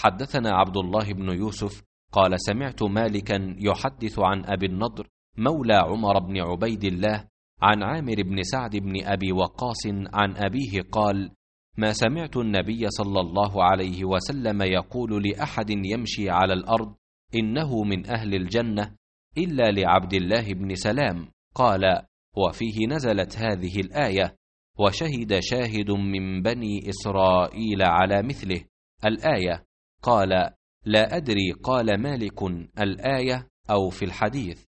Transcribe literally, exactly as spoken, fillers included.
حدثنا عبد الله بن يوسف قال سمعت مالكا يحدث عن أبي النضر مولى عمر بن عبيد الله عن عامر بن سعد بن أبي وقاص عن أبيه قال: ما سمعت النبي صلى الله عليه وسلم يقول لأحد يمشي على الأرض إنه من أهل الجنة إلا لعبد الله بن سلام. قال: وفيه نزلت هذه الآية: وشهد شاهد من بني إسرائيل على مثله الآية. قال: لا أدري قال مالك الآية أو في الحديث.